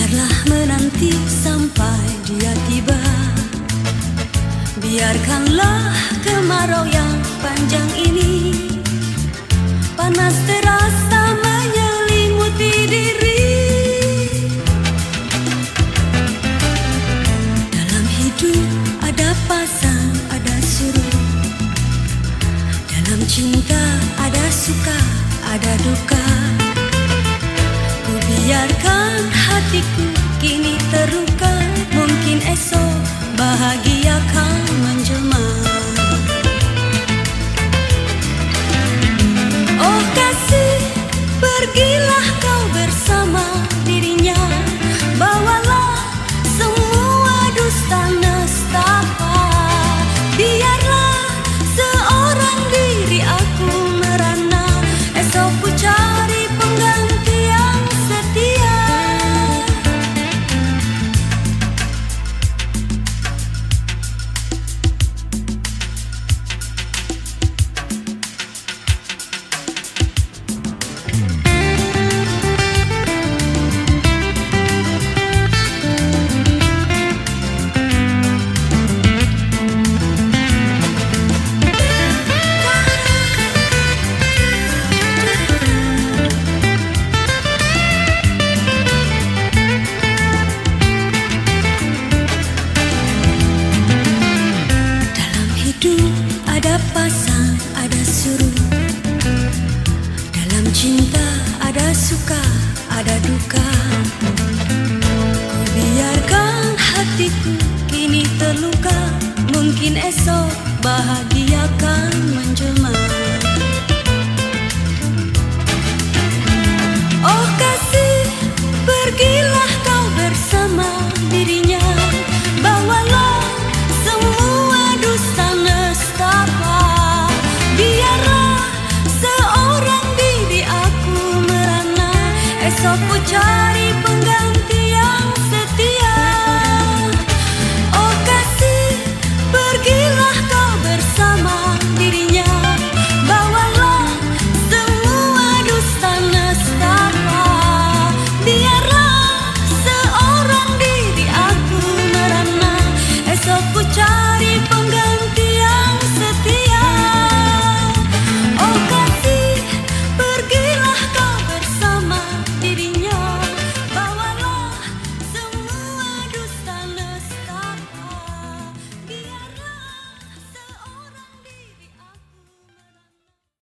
Biarlah menanti sampai dia tiba. Biarkanlah kemarau yang panjang ini panas terasa menyelimuti diri. Dalam hidup ada pasang, ada surut. Dalam cinta ada suka, ada duka. Ku biarkan hatiku kini terluka. Mungkin esok bahagia akan menjelma. Oh kasih, pergilah kau bersama dirinya. Bawalah semua dusta nestapa. Biarlah seorang diri aku merana. Esok ku cari pengganti yang setia. Ada pasang, ada surut. Dalam cinta ada suka, ada duka. Ku biarkan hatiku kini terluka. Mungkin esok bahagia akan menjelma. Oh kasih, pergilah kau bersama dirinya. Bawalah semua dusta nestapa. Biarlah seorang diri aku merana. Esok ku cari